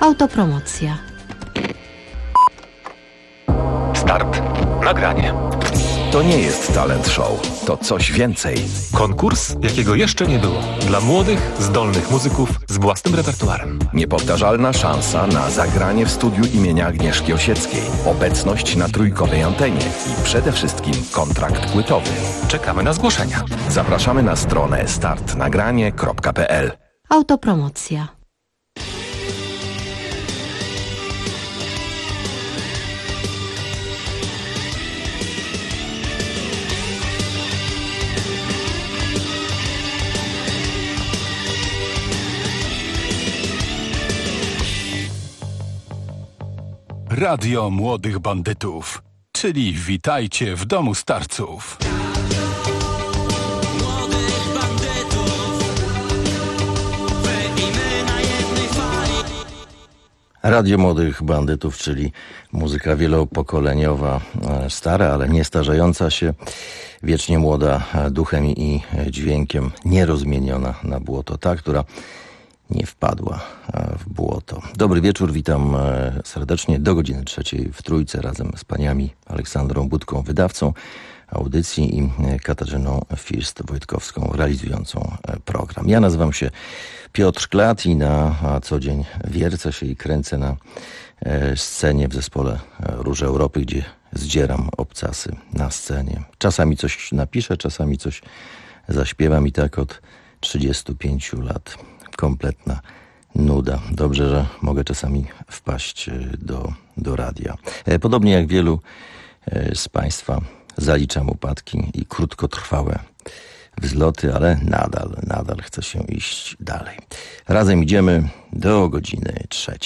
Autopromocja. Start. Nagranie. To nie jest talent show, to coś więcej. Konkurs, jakiego jeszcze nie było. Dla młodych, zdolnych muzyków z własnym repertuarem. Niepowtarzalna szansa na zagranie w studiu imienia Agnieszki Osieckiej, obecność na trójkowej antenie i przede wszystkim kontrakt płytowy. Czekamy na zgłoszenia. Zapraszamy na stronę startnagranie.pl. Autopromocja. Radio Młodych Bandytów, czyli witajcie w domu starców. Radio Młodych Bandytów, czyli muzyka wielopokoleniowa, stara, ale nie starzejąca się, wiecznie młoda duchem i dźwiękiem, nierozmieniona na błoto, ta, która nie wpadła w błoto. Dobry wieczór, witam serdecznie do godziny 3 w Trójce razem z paniami Aleksandrą Budką, wydawcą audycji, i Katarzyną First-Wojtkowską, realizującą program. Ja nazywam się Piotr Klat i na co dzień wiercę się i kręcę na scenie w zespole Róż Europy, gdzie zdzieram obcasy na scenie. Czasami coś napiszę, czasami coś zaśpiewam i tak od 35 lat. Kompletna nuda. Dobrze, że mogę czasami wpaść do radia. Podobnie jak wielu z Państwa zaliczam upadki i krótkotrwałe wzloty, ale nadal chce się iść dalej. Razem idziemy do godziny 3.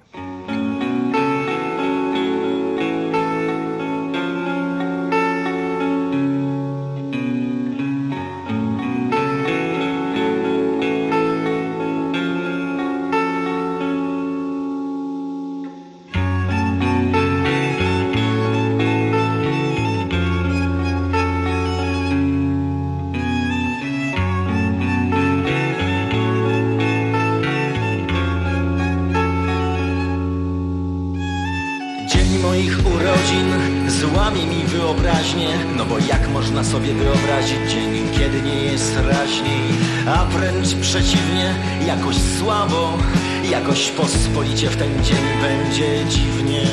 Złamie mi wyobraźnię, no bo jak można sobie wyobrazić dzień, kiedy nie jest raźniej, a wręcz przeciwnie, jakoś słabo, jakoś pospolicie w ten dzień będzie dziwnie.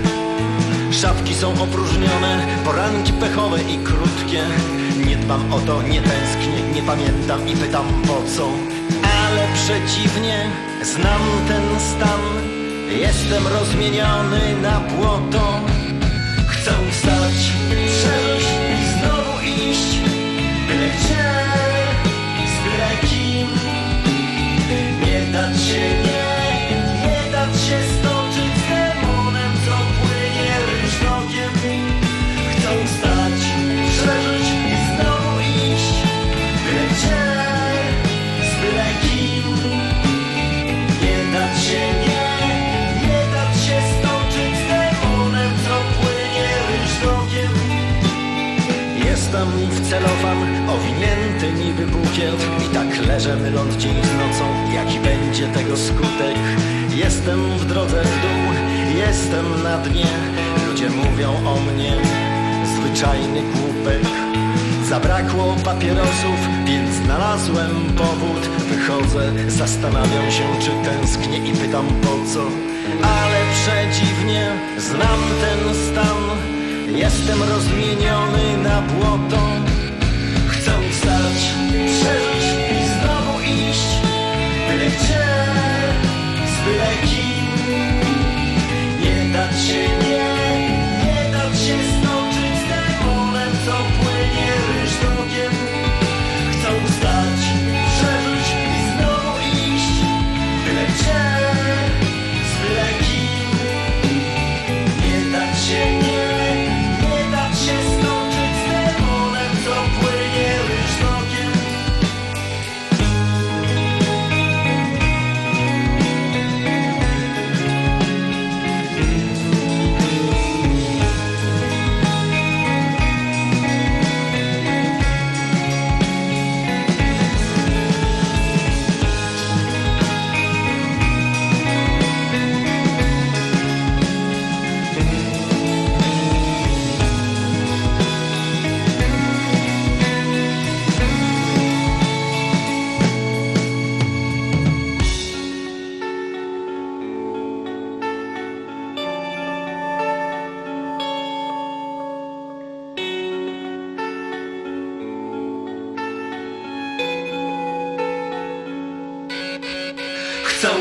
Szafki są opróżnione, poranki pechowe i krótkie. Nie dbam o to, nie tęsknię, nie pamiętam i pytam po co. Ale przeciwnie, znam ten stan, jestem rozmieniony na błoto. Chcę wstać, przeżyć i znowu iść, byle gdzie, z byle kim. Nie dać się, nie dać się stoczyć z demonem, co płynie ryżokiem. Chcę wstać, przeżyć i znowu iść, byle gdzie, z byle kim. Nie dać się, nie dać się stoczyć z demonem, co płynie ryżokiem. Jestem w celofan, owinięty niby bukiet, i tak leżę myląc dzień z nocą, jaki będzie tego skutek. Jestem w drodze w dół, jestem na dnie, ludzie mówią o mnie, zwyczajny głupek. Zabrakło papierosów, więc znalazłem powód. Wychodzę, zastanawiam się, czy tęsknię i pytam po co. Ale przeciwnie, znam ten stan, jestem rozmieniony na błoto. Chcę wstać, przeżyć i znowu iść, byle gdzie, z byle kim. Nie dać się, nie dać się stoczyć z demonem, co płynie ryżokiem. Chcę wstać, przeżyć i znowu iść, byle gdzie, z byle kim. Nie dać się, nie dać się stoczyć z demonem, co płynie ryżokiem.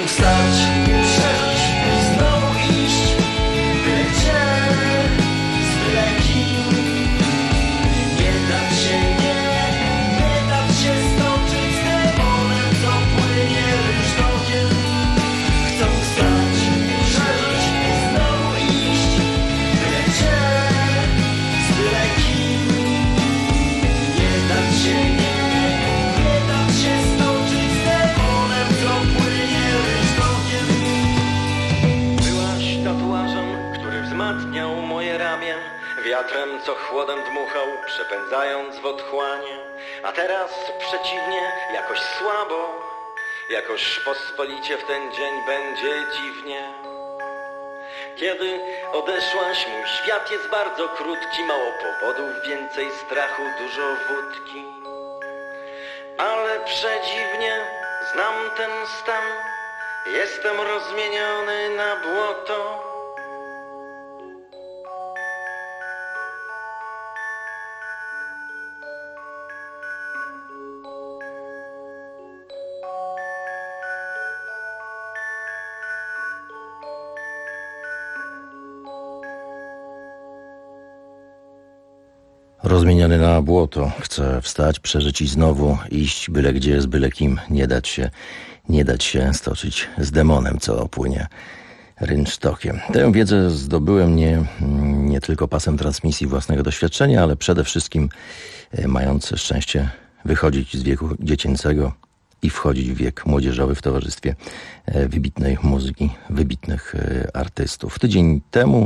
wstać, przeżyć i znowu iść, byle gdzie, z byle kim. Nie dać się, nie dać się stoczyć z demonem, co płynie rynsztokiem. Chcą wstać, przeżyć i znowu iść, byle gdzie, z byle kim. Nie dać się, nie dać się stoczyć z demonem, co płynie rynsztokiem. Byłaś tatuażem, który wzmacniał moje ramię, wiatrem, co chłodem dmuchał, przepędzając w otchłanie. A teraz przeciwnie, jakoś słabo, jakoś pospolicie w ten dzień będzie dziwnie. Kiedy odeszłaś, mój świat jest bardzo krótki, mało powodów, więcej strachu, dużo wódki. Ale przedziwnie znam ten stan, jestem rozmieniony na błoto. Rozmieniony na błoto, chcę wstać, przeżyć i znowu iść byle gdzie, z byle kim, nie dać się stoczyć z demonem, co płynie rynsztokiem. Tę wiedzę zdobyłem nie tylko pasem transmisji własnego doświadczenia, ale przede wszystkim mając szczęście wychodzić z wieku dziecięcego i wchodzić w wiek młodzieżowy w towarzystwie wybitnej muzyki, wybitnych artystów. Tydzień temu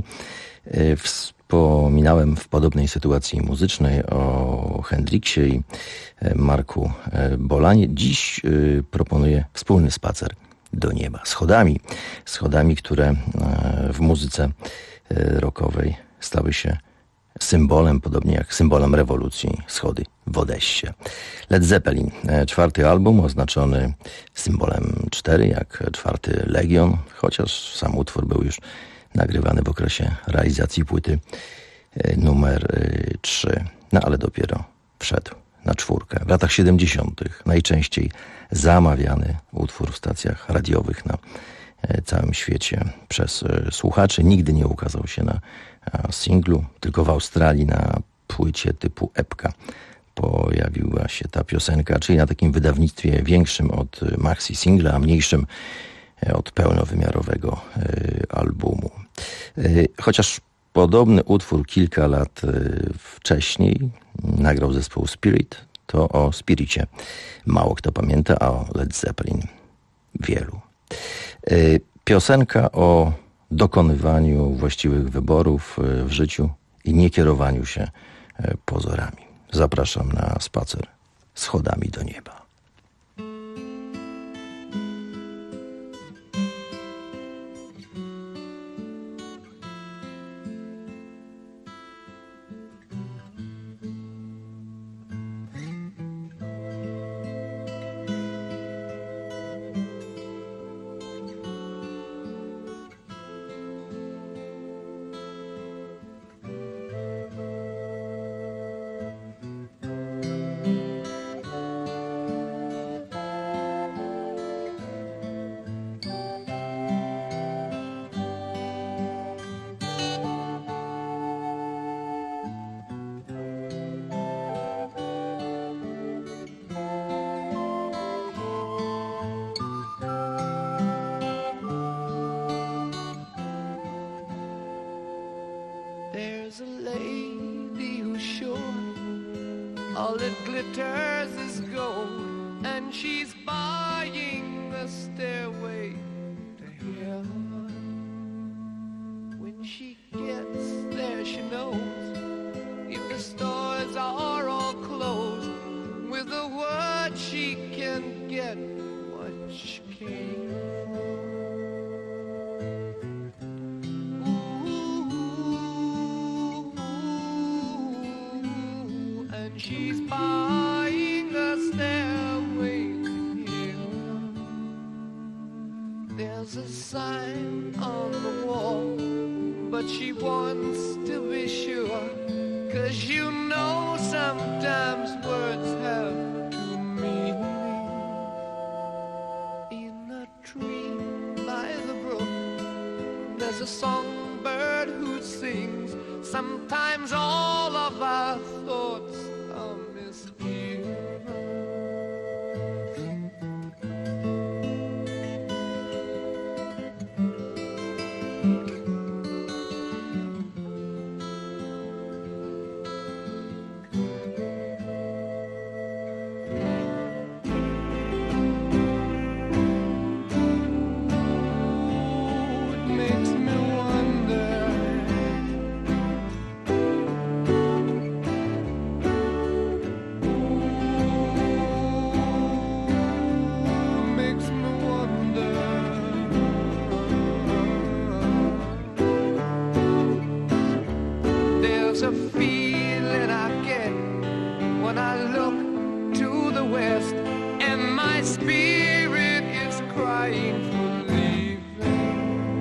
wspominałem w podobnej sytuacji muzycznej o Hendriksie i Marku Bolanie. Dziś proponuję wspólny spacer do nieba. Schodami, które w muzyce rockowej stały się symbolem, podobnie jak symbolem rewolucji, schody w Odessie. Led Zeppelin, 4. album oznaczony symbolem 4, jak 4. Legion, chociaż sam utwór był już nagrywany w okresie realizacji płyty numer 3, no ale dopiero wszedł na 4. W latach 70. najczęściej zamawiany utwór w stacjach radiowych na całym świecie przez słuchaczy. Nigdy nie ukazał się na singlu, tylko w Australii na płycie typu epka pojawiła się ta piosenka, czyli na takim wydawnictwie większym od maxi singla, a mniejszym od pełnowymiarowego albumu. Chociaż podobny utwór kilka lat wcześniej nagrał zespół Spirit, to o Spiricie mało kto pamięta, a o Led Zeppelin wielu. Piosenka o dokonywaniu właściwych wyborów w życiu i nie kierowaniu się pozorami. Zapraszam na spacer schodami do nieba. There's a lady who's sure all that glitters is gold, and she's buying the stairway to heaven. When she gets there, she knows if the stores are all closed, with a word she can get what she came for. She's buying the stairway to heaven. There's a sign on the wall, but she wants to be sure, 'cause you know sometimes words have two meanings. In a tree the songbird who sings. Sometimes all of our thoughts are misgiven. A feeling I get when I look to the west, and my spirit is crying for leaving.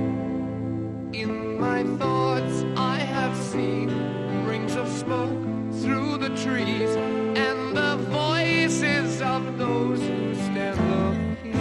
In my thoughts I have seen rings of smoke through the trees, and the voices of those who stand looking.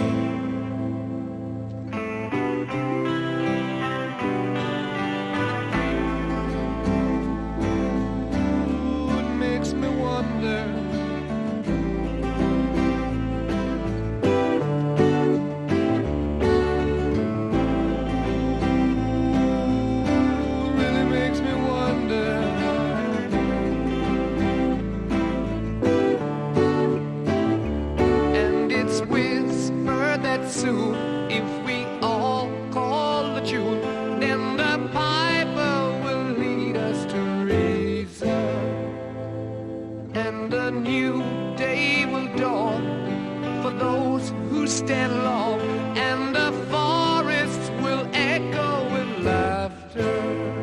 If we all call the tune, then the piper will lead us to reason, and a new day will dawn for those who stand long, and the forests will echo with laughter.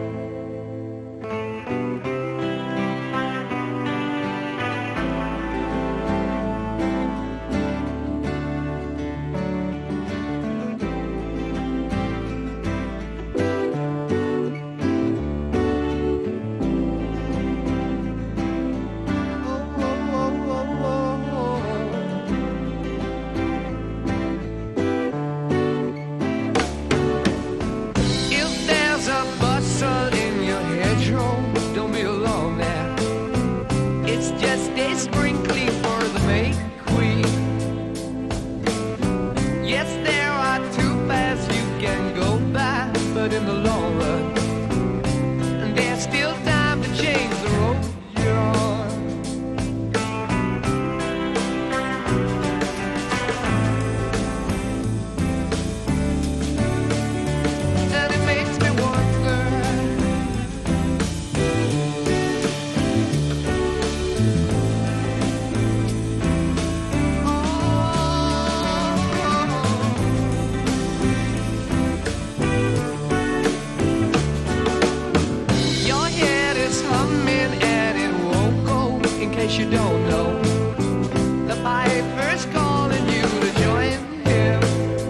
You don't know, the piper's calling you to join him.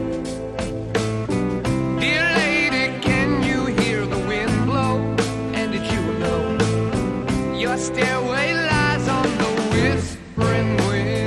Dear lady, can you hear the wind blow? And did you know your stairway lies on the whispering wind?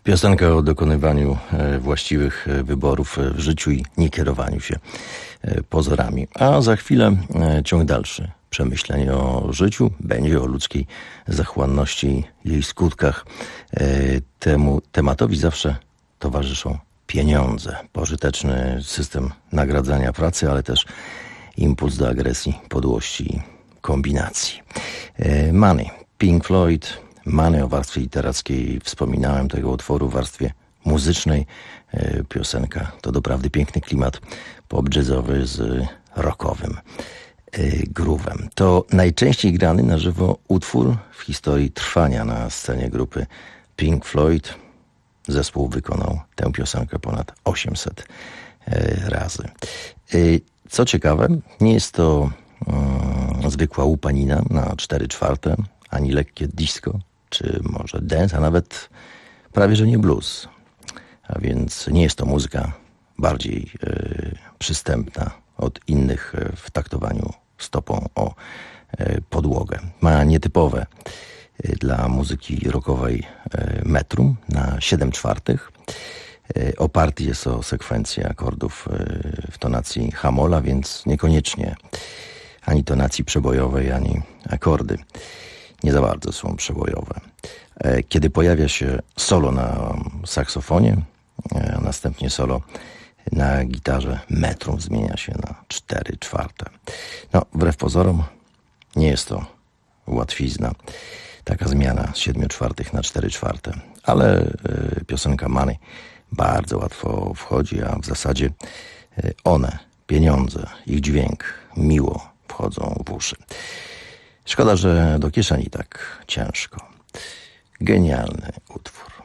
Piosenka o dokonywaniu właściwych wyborów w życiu i nie kierowaniu się pozorami. A za chwilę ciąg dalszy przemyśleń o życiu, będzie o ludzkiej zachłanności i jej skutkach. Temu tematowi zawsze towarzyszą pieniądze, pożyteczny system nagradzania pracy, ale też impuls do agresji, podłości i kombinacji. Money, Pink Floyd, Money o warstwie literackiej. Wspominałem tego utworu w warstwie muzycznej. Piosenka to doprawdy piękny klimat pop-jazzowy z rockowym groovem. To najczęściej grany na żywo utwór w historii trwania na scenie grupy Pink Floyd. Zespół wykonał tę piosenkę ponad 800 razy. Co ciekawe, nie jest to zwykła łupanina na 4/4, ani lekkie disco, czy może dance, a nawet prawie że nie blues. A więc nie jest to muzyka bardziej przystępna od innych w taktowaniu stopą o podłogę. Ma nietypowe dla muzyki rockowej metrum na 7/4. Oparty jest o sekwencję akordów w tonacji hamola, więc niekoniecznie ani tonacji przebojowej, ani akordy nie za bardzo są przebojowe. Kiedy pojawia się solo na saksofonie, a następnie solo na gitarze, metrum zmienia się na 4/4. No, wbrew pozorom nie jest to łatwizna, taka zmiana z 7/4 na 4/4, ale piosenka Money bardzo łatwo wchodzi, a w zasadzie one, pieniądze, ich dźwięk miło wchodzą w uszy. Szkoda, że do kieszeni tak ciężko. Genialny utwór.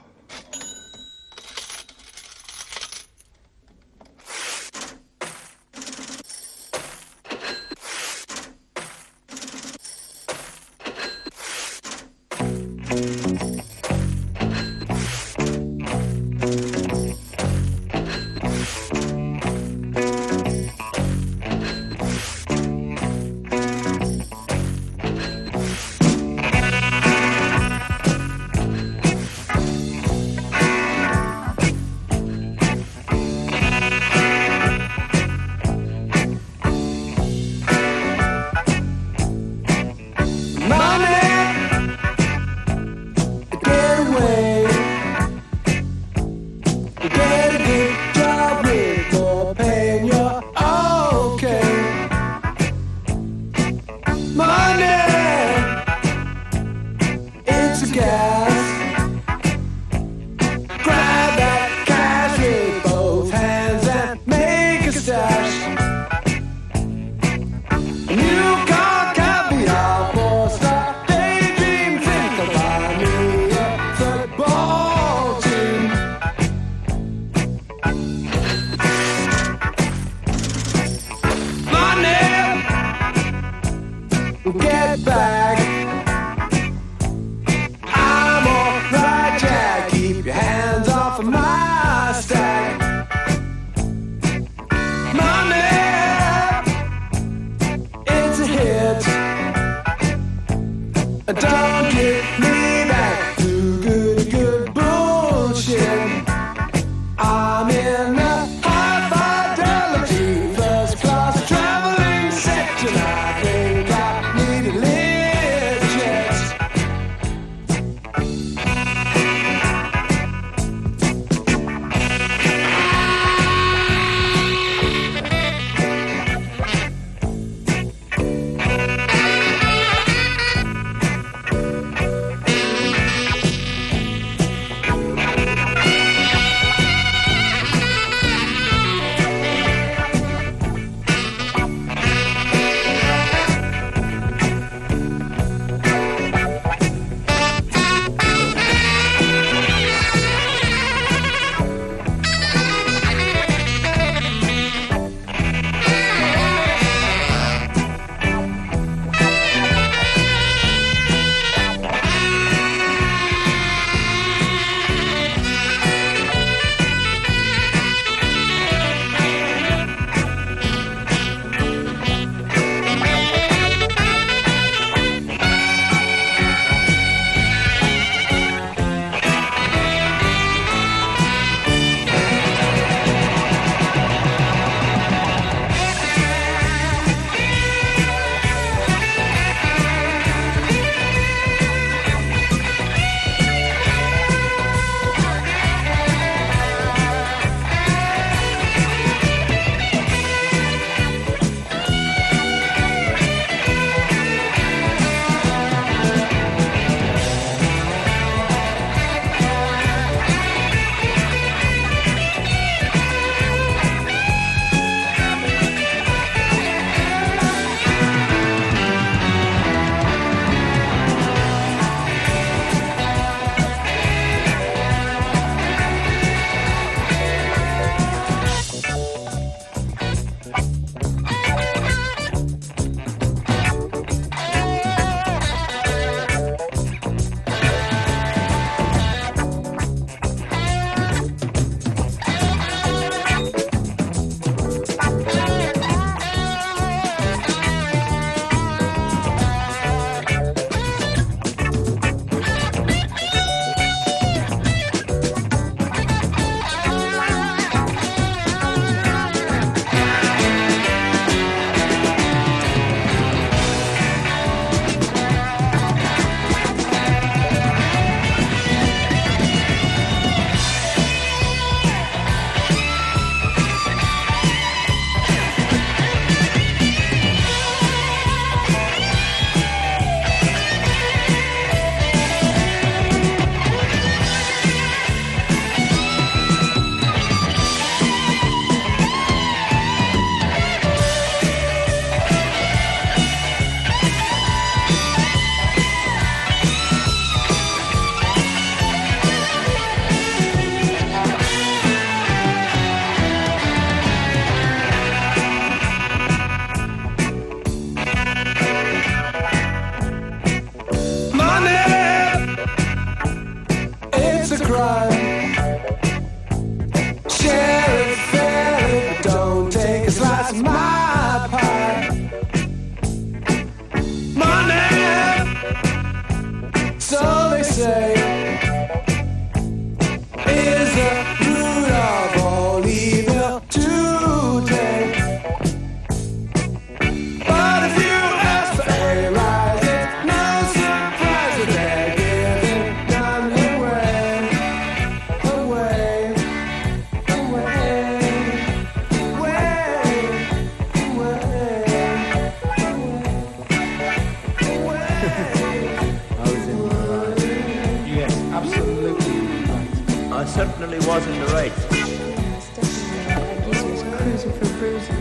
it certainly was in the right. Yes, definitely. I guess he was cruising for bruising.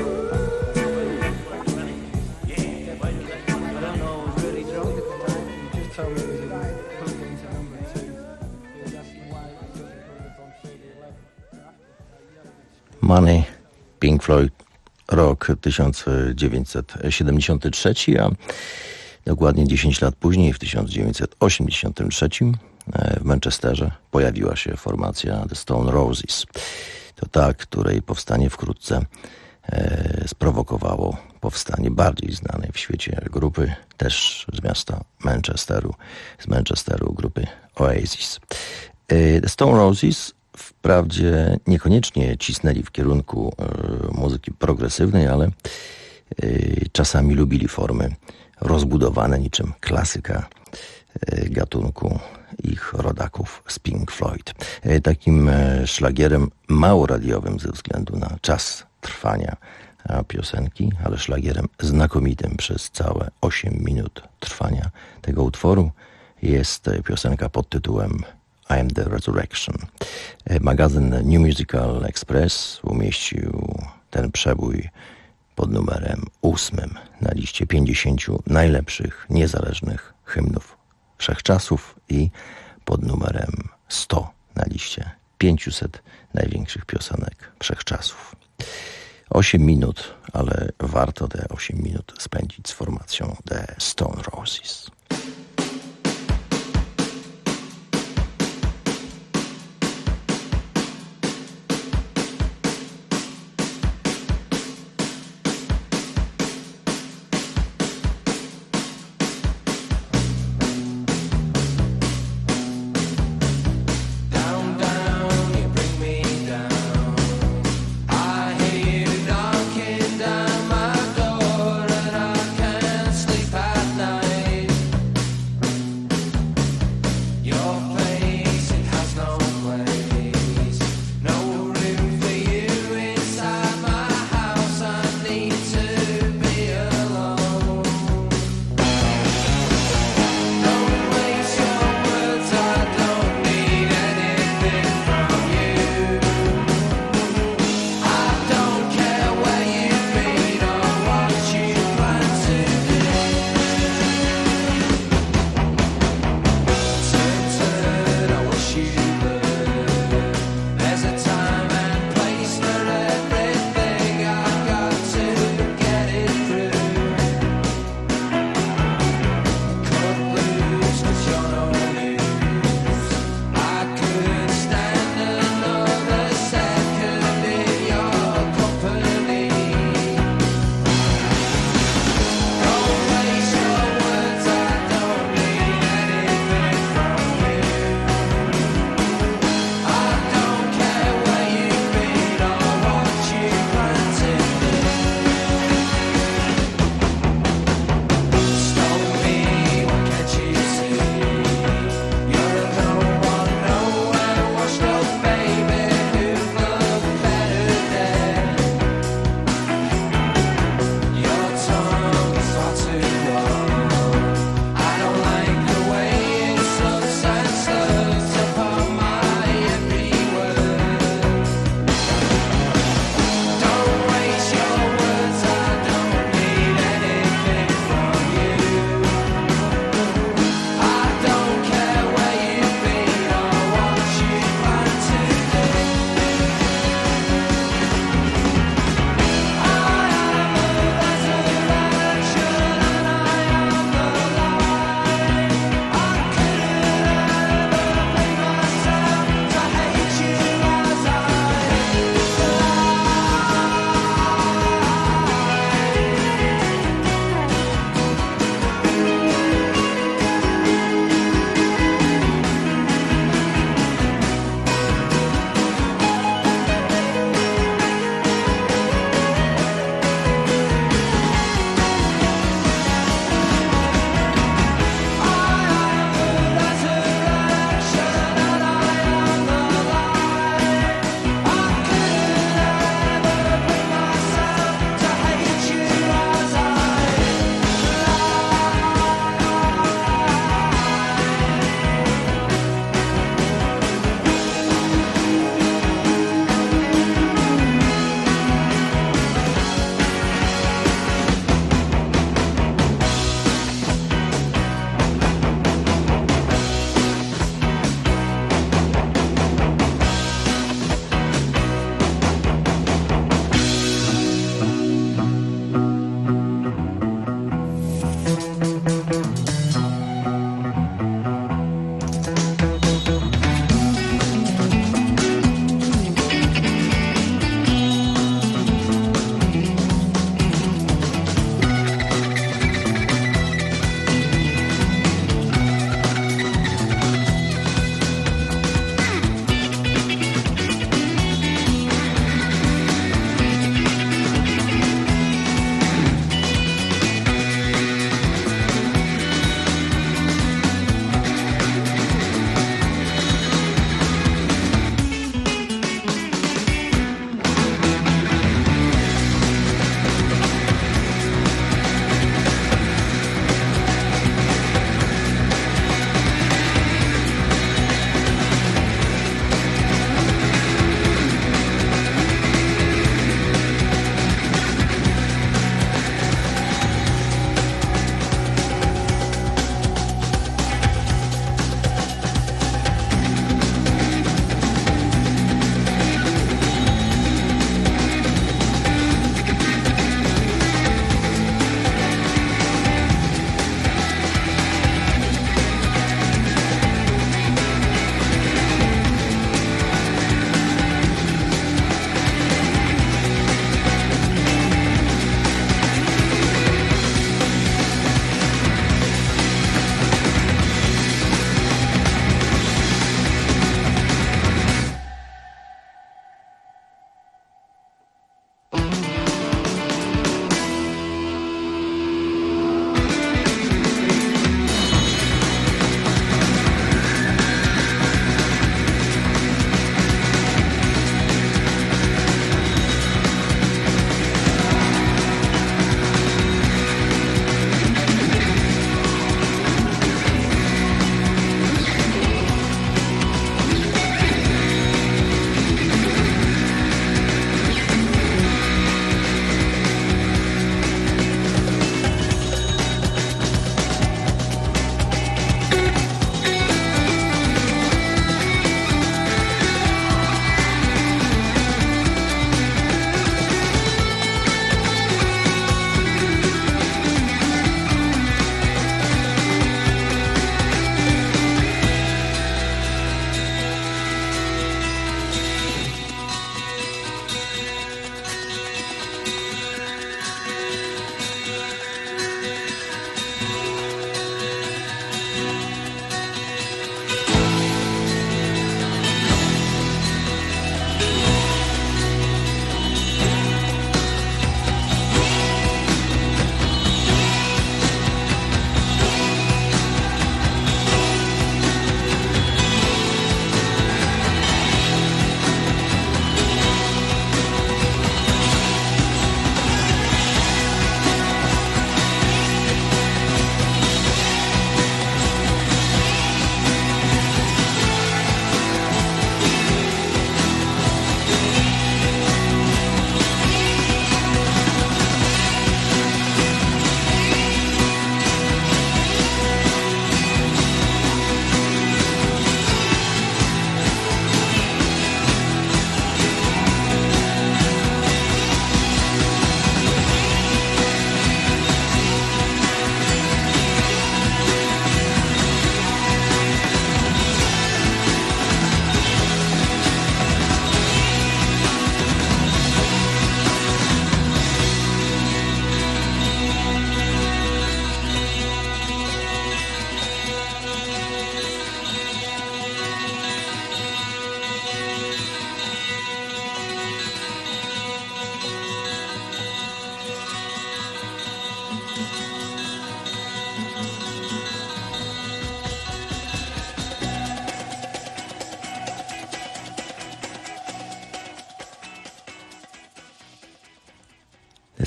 I don't know, I was really drunk at the time. He just told me it was a guy plugged into number 2. He was asking why he wasn't putting it on straight to 11. Money, Pink Floyd, rok 1973, a dokładnie 10 lat później, w 1983, w Manchesterze pojawiła się formacja The Stone Roses. To ta, której powstanie wkrótce sprowokowało powstanie bardziej znanej w świecie grupy, też z miasta Manchesteru, grupy Oasis. The Stone Roses wprawdzie niekoniecznie cisnęli w kierunku muzyki progresywnej, ale czasami lubili formy rozbudowane niczym klasyka gatunku ich rodaków z Pink Floyd. Takim szlagierem mało radiowym ze względu na czas trwania piosenki, ale szlagierem znakomitym przez całe 8 minut trwania tego utworu jest piosenka pod tytułem I Am The Resurrection. Magazyn New Musical Express umieścił ten przebój pod numerem 8 na liście 50 najlepszych niezależnych hymnów wszechczasów i pod numerem 100 na liście 500 największych piosenek wszechczasów. 8 minut, ale warto te 8 minut spędzić z formacją The Stone Roses. Knocking down my door and I can't sleep at night.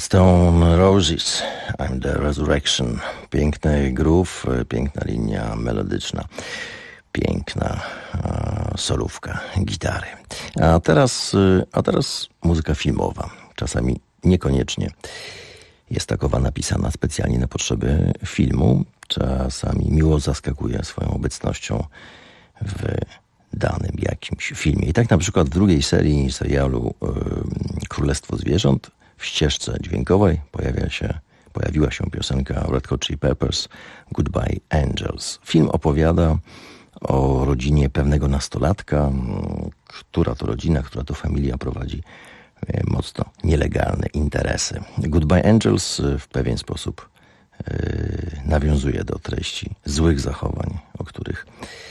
Stone Roses, I'm the Resurrection. Piękny groove, piękna linia melodyczna, piękna solówka gitary. A teraz muzyka filmowa. Czasami niekoniecznie jest takowa napisana specjalnie na potrzeby filmu. Czasami miło zaskakuje swoją obecnością w danym jakimś filmie. I tak na przykład w drugiej serii serialu Królestwo Zwierząt w ścieżce dźwiękowej pojawiła się piosenka Red Hot Chili Peppers Goodbye Angels. Film opowiada o rodzinie pewnego nastolatka, która to familia prowadzi mocno nielegalne interesy. Goodbye Angels w pewien sposób nawiązuje do treści złych zachowań, o których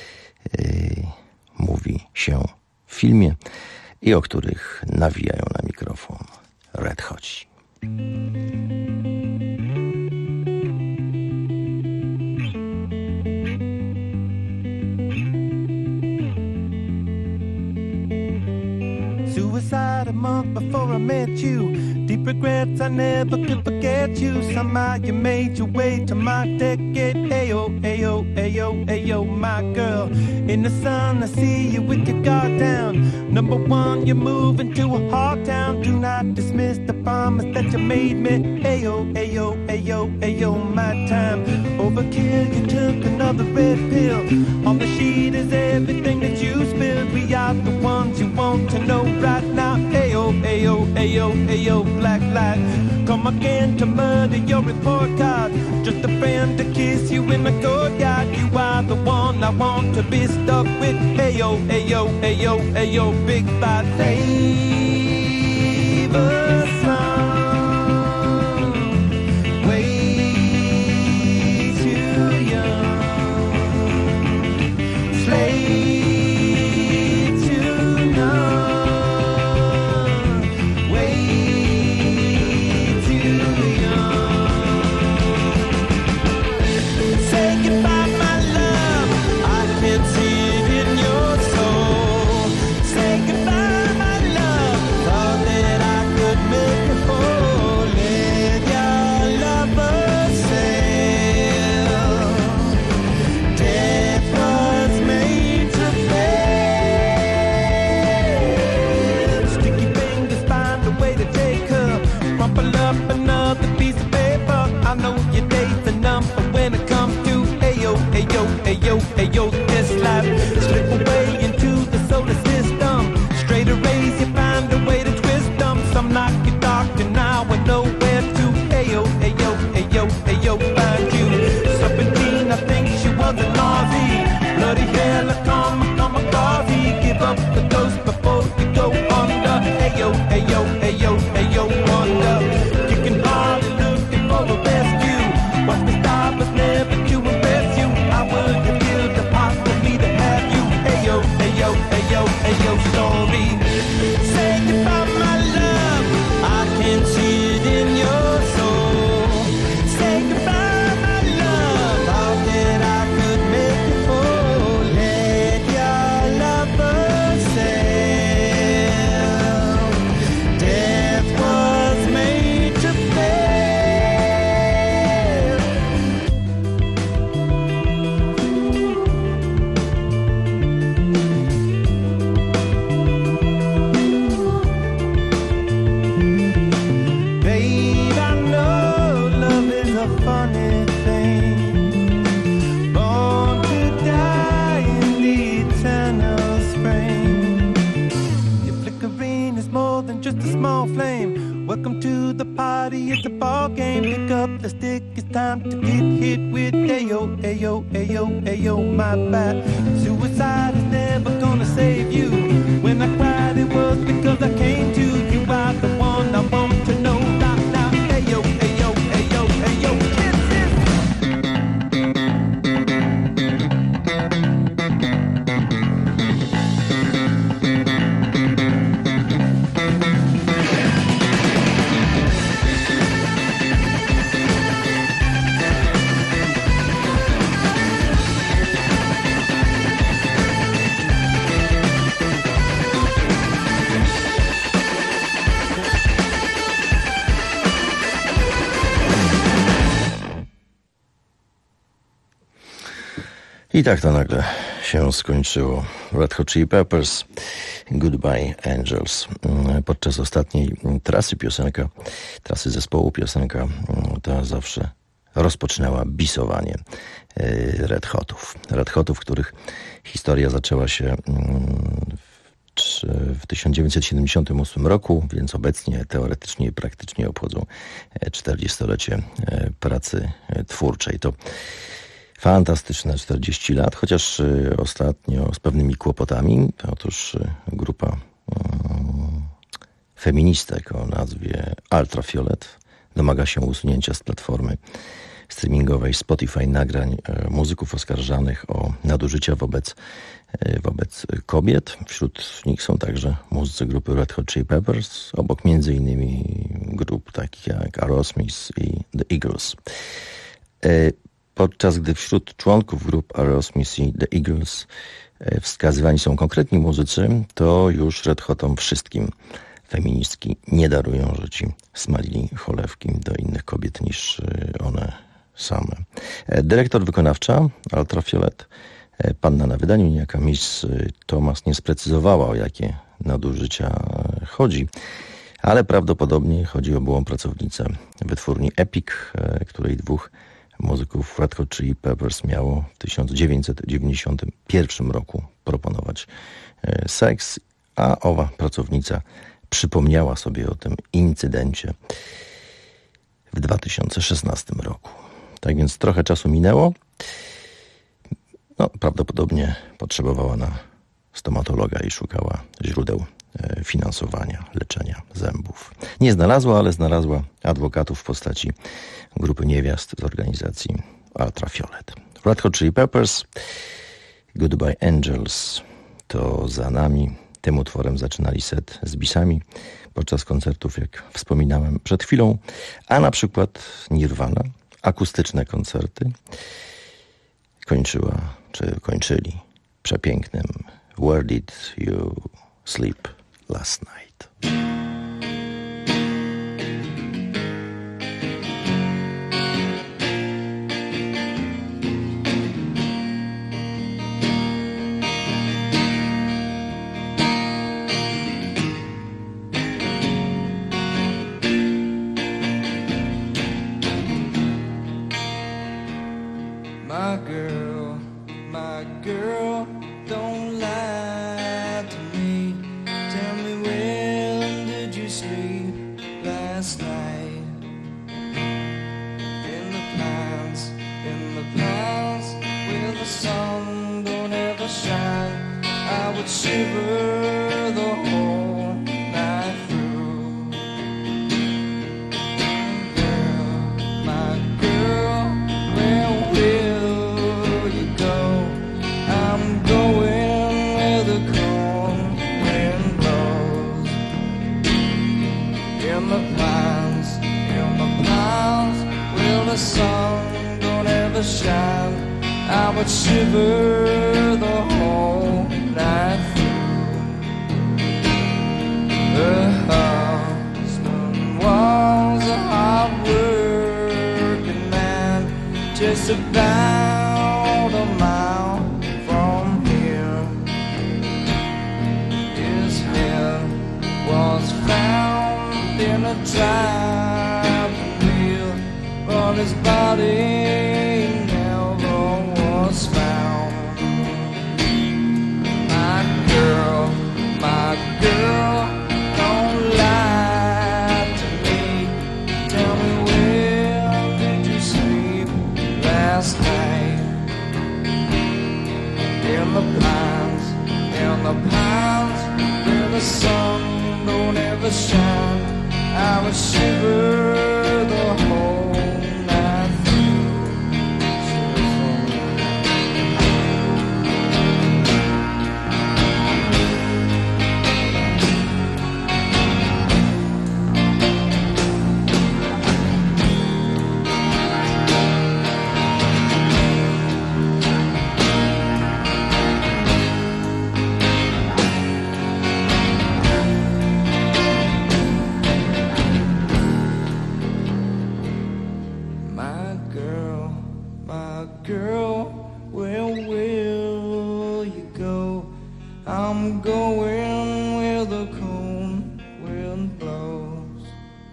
mówi się w filmie i o których nawijają na mikrofon Red Hot. Suicide a month before I met you. Deep regrets I never could forget you. Somehow you made your way to my decade. Ayo, ayo, ayo, ayo, my girl. In the sun I see you with your guard down. Number one, you're moving to a hard town. Do not dismiss the promise that you made me. Ayo, ayo, ayo, ayo, my time. Overkill, you took another red pill. On the sheet is everything that you spilled. We are the ones you want to know right now. Ayo, ayo, ayo, ayo, black light. Come again to murder your report card. Just a friend to kiss you in the courtyard. You are the one I want to be stuck with. Ayo, ayo, ayo, ayo, big bad save a song. Way too young. Slave. Ayo, ayo, this life. Slip away into the solar system. Straight arrays, you find a way to twist them. Some knock you dark and now we're nowhere to. Ayo, ayo, ayo, ayo, find you. Serpentine, I think she was a Nazi. Bloody hell, come, Gazi. Give up the ghost before you go under. Ayo, ayo, ayo, ayo, wonder. Kicking hard and looking for a rescue. Watch me stop us never to impress you. I would have killed the part of me to have you. Ayo, ayo, ayo, ayo, story. Say goodbye, my love. I can see it in your soul. Say goodbye, my love. All that I could make you fall. Let your lover sail. Death was made to fail. Babe, I know love is a funny thing. Born to die in the eternal spring. Your flickering is more than just a small flame. Welcome to the party, it's a ball game. Pick up the stick, it's time to get hit with ayo, ayo, ayo, ayo, my bad. Suicide is never gonna save you. When I cried it was because I came to. You are the one I want to know right now. Ayo, ayo, ayo, ayo, kisses. I tak to nagle się skończyło. Red Hot Chili Peppers, Goodbye Angels. Podczas ostatniej trasy zespołu piosenka ta zawsze rozpoczynała bisowanie Red Hotów, których historia zaczęła się w 1978 roku, więc obecnie teoretycznie i praktycznie obchodzą 40-lecie pracy twórczej. To fantastyczne 40 lat, chociaż ostatnio z pewnymi kłopotami. Otóż grupa feministek o nazwie Ultrafiolet domaga się usunięcia z platformy streamingowej Spotify nagrań muzyków oskarżanych o nadużycia wobec kobiet. Wśród nich są także muzycy grupy Red Hot Chili Peppers, obok m.in. grup takich jak Aerosmith i The Eagles. Podczas gdy wśród członków grup Aerosmith i The Eagles wskazywani są konkretni muzycy, to już Red Hotom wszystkim feministki nie darują, że ci smalili cholewki do innych kobiet niż one same. Dyrektor wykonawcza Ultrafiolet, panna na wydaniu, niejaka Miss Thomas, nie sprecyzowała, o jakie nadużycia chodzi, ale prawdopodobnie chodzi o byłą pracownicę wytwórni Epic, której dwóch muzyków Red Hot Chili Peppers miało w 1991 roku proponować seks, a owa pracownica przypomniała sobie o tym incydencie w 2016 roku. Tak więc trochę czasu minęło. Prawdopodobnie potrzebowała na stomatologa i szukała źródeł finansowania leczenia zębów. Nie znalazła, ale znalazła adwokatów w postaci grupy niewiast z organizacji Ultrafiolet. Red Hot Chili Peppers, Goodbye Angels to za nami. Tym utworem zaczynali set z bisami podczas koncertów, jak wspominałem przed chwilą, a na przykład Nirvana, akustyczne koncerty, kończyli przepięknym Where Did You Sleep Last Night? My girl, don't lie to me. Tell me, when did you sleep last night? In the pines, where the sun don't ever shine, I would shiver the whole night through. Girl, my girl, where will you go? I'm going where the cold wind blows. In the pines, where the sun don't ever shine, I would shiver the whole night through. Her husband was a hard-working man, just about a mile from here. His head was found in a driving wheel, but his body never was found. My girl, don't lie to me. Tell me, where did you sleep last night? In the pines, where the sun don't ever shine, I would shiver the whole night through. My girl, where will I'm going where the cold wind blows.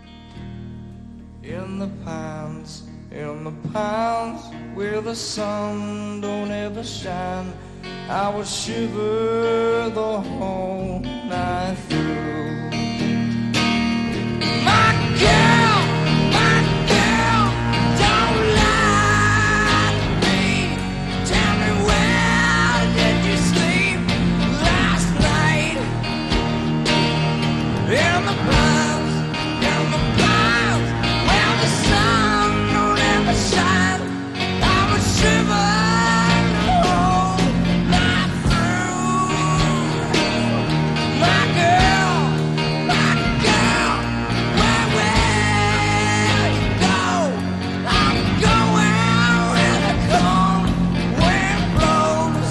In the pines where the sun don't ever shine, I would shiver the whole night through. My girl, don't lie to me. Tell me, where did you sleep last night? In the pines, where the sun don't ever shine, I would shiver the whole night through. My girl, where will you go? I'm going where the cold wind blows.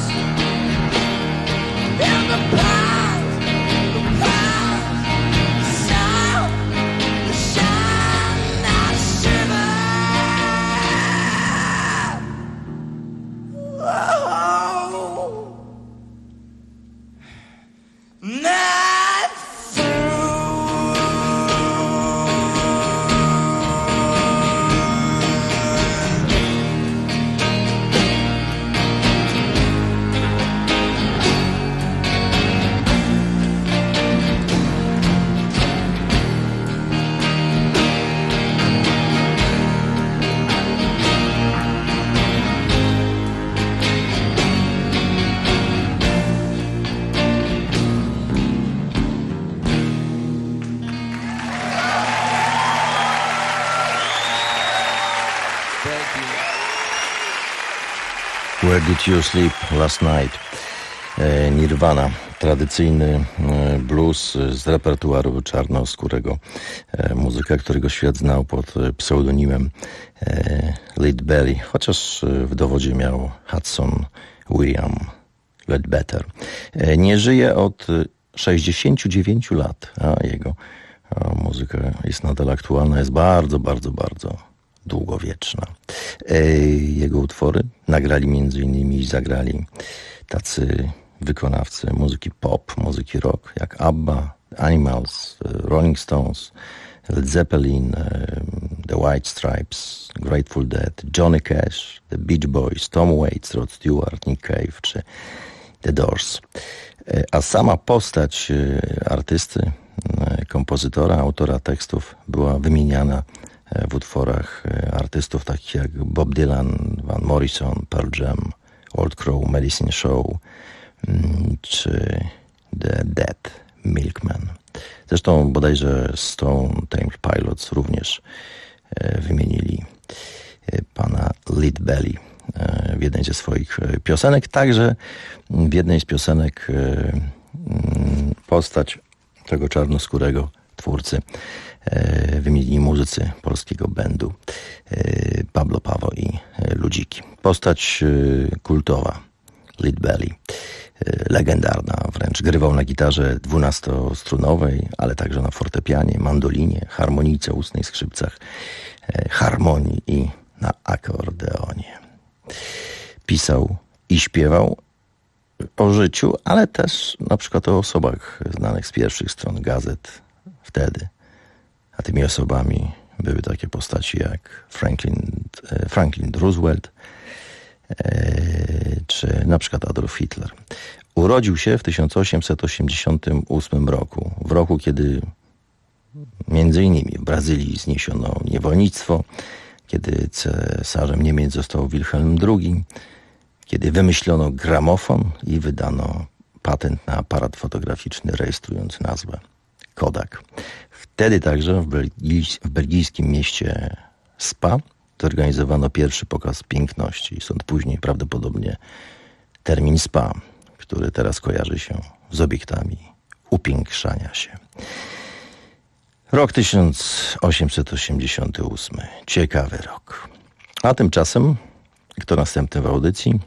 In the pines, sound, the shine, I shiver. Oh, night through. Where did you sleep last night? Nirvana, tradycyjny blues z repertuaru czarnoskórego muzyka, którego świat znał pod pseudonimem Leadbelly, chociaż w dowodzie miał Hudson William Ledbetter. Nie żyje od 69 lat, a jego muzyka jest nadal aktualna, jest bardzo, bardzo, bardzo długowieczna. Jego utwory nagrali m.in. i zagrali tacy wykonawcy muzyki pop, muzyki rock, jak ABBA, Animals, Rolling Stones, Led Zeppelin, The White Stripes, Grateful Dead, Johnny Cash, The Beach Boys, Tom Waits, Rod Stewart, Nick Cave czy The Doors. A sama postać artysty, kompozytora, autora tekstów była wymieniana w utworach artystów takich jak Bob Dylan, Van Morrison, Pearl Jam, Old Crow, Medicine Show czy The Dead Milkmen. Zresztą bodajże Stone Temple Pilots również wymienili pana Leadbelly w jednej ze swoich piosenek. Także w jednej z piosenek postać tego czarnoskórego twórcy wymienili muzycy polskiego bandu Pablo Paweł i Ludziki. Postać kultowa, Leadbelly, legendarna wręcz. Grywał na gitarze 12-strunowej, ale także na fortepianie, mandolinie, harmonijce ustnej, skrzypcach, harmonii i na akordeonie. Pisał i śpiewał o życiu, ale też na przykład o osobach znanych z pierwszych stron gazet wtedy. A tymi osobami były takie postaci jak Franklin Roosevelt czy na przykład Adolf Hitler. Urodził się w 1888 roku, w roku, kiedy między innymi w Brazylii zniesiono niewolnictwo, kiedy cesarzem Niemiec został Wilhelm II, kiedy wymyślono gramofon i wydano patent na aparat fotograficzny rejestrujący nazwę Kodak. Wtedy także w belgijskim mieście Spa zorganizowano pierwszy pokaz piękności. Stąd później prawdopodobnie termin spa, który teraz kojarzy się z obiektami upiększania się. Rok 1888. Ciekawy rok. A tymczasem, kto następny w audycji?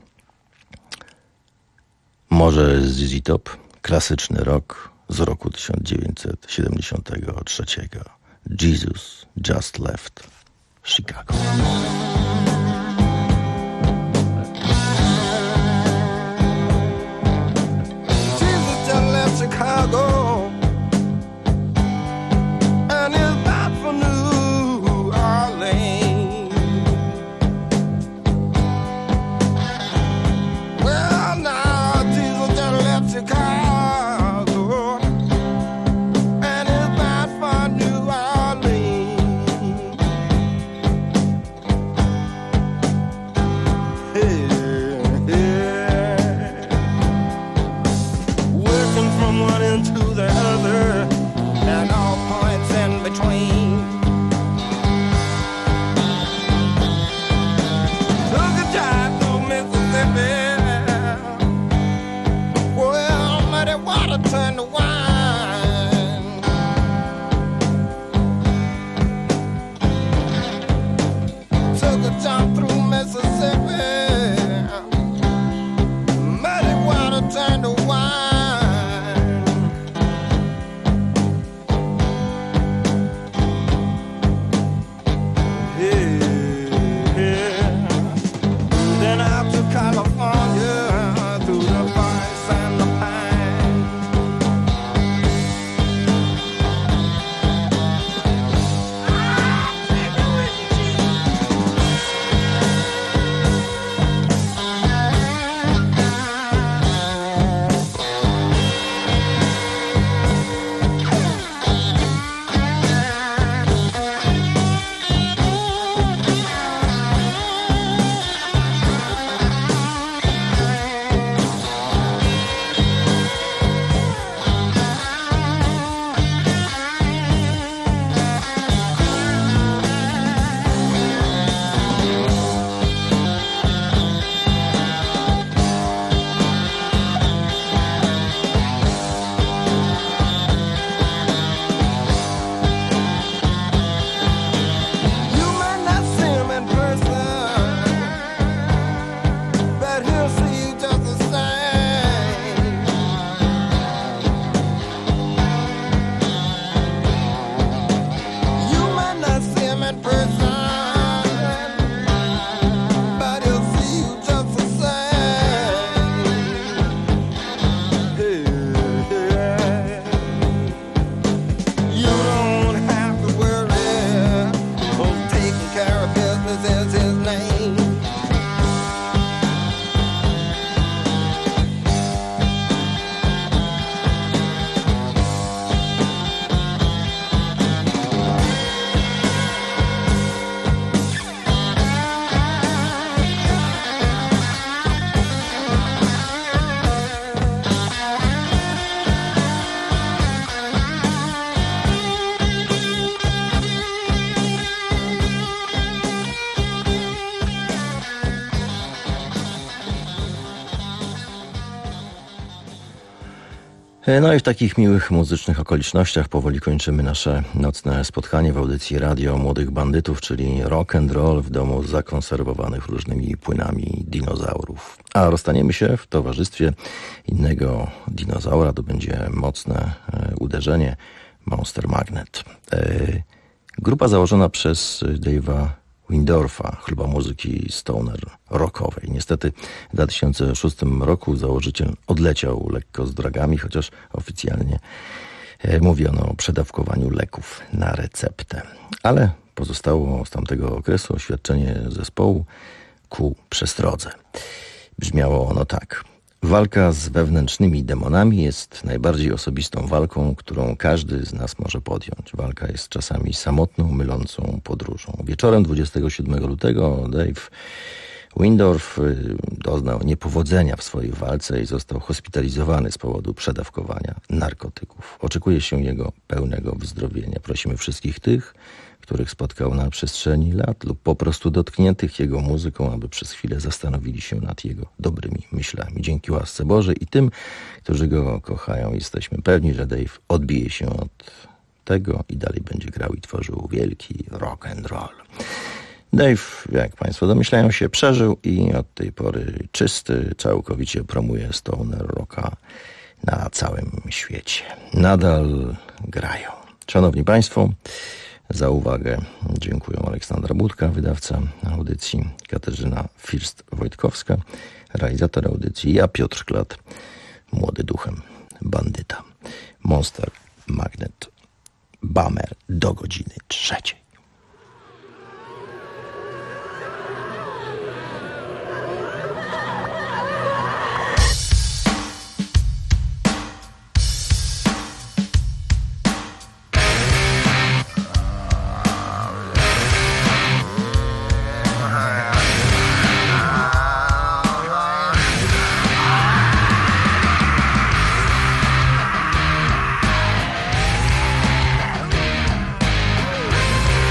Może ZZ Top, klasyczny rock z roku 1973. Jesus Just Left Chicago. Jesus No i w takich miłych muzycznych okolicznościach powoli kończymy nasze nocne spotkanie w audycji Radio Młodych Bandytów, czyli rock and roll w domu zakonserwowanych różnymi płynami dinozaurów. A rozstaniemy się w towarzystwie innego dinozaura, to będzie mocne uderzenie, Monster Magnet. Grupa założona przez Dave'a Windorfa, chluba muzyki stoner rockowej. Niestety w 2006 roku założyciel odleciał lekko z drogami, chociaż oficjalnie mówiono o przedawkowaniu leków na receptę. Ale pozostało z tamtego okresu oświadczenie zespołu ku przestrodze. Brzmiało ono tak. Walka z wewnętrznymi demonami jest najbardziej osobistą walką, którą każdy z nas może podjąć. Walka jest czasami samotną, mylącą podróżą. Wieczorem 27 lutego Dave Windorf doznał niepowodzenia w swojej walce i został hospitalizowany z powodu przedawkowania narkotyków. Oczekuje się jego pełnego wyzdrowienia. Prosimy wszystkich tych, których spotkał na przestrzeni lat lub po prostu dotkniętych jego muzyką, aby przez chwilę zastanowili się nad jego dobrymi myślami. Dzięki łasce Bożej i tym, którzy go kochają, jesteśmy pewni, że Dave odbije się od tego i dalej będzie grał i tworzył wielki rock and roll. Dave, jak Państwo domyślają się, przeżył i od tej pory czysty, całkowicie promuje stoner rocka na całym świecie. Nadal grają. Szanowni Państwo, za uwagę dziękuję Aleksandra Budka, wydawca audycji, Katarzyna First-Wojtkowska, realizator audycji, ja Piotr Klat, młody duchem bandyta. Monster Magnet, Bummer do godziny 3. Thank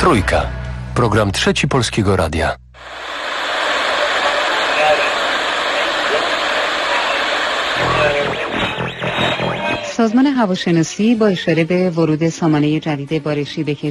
Trójka. Program Trzeci Polskiego Radia. سازمان هواشناسی با اشاره به ورود سامانه جدید بارشی به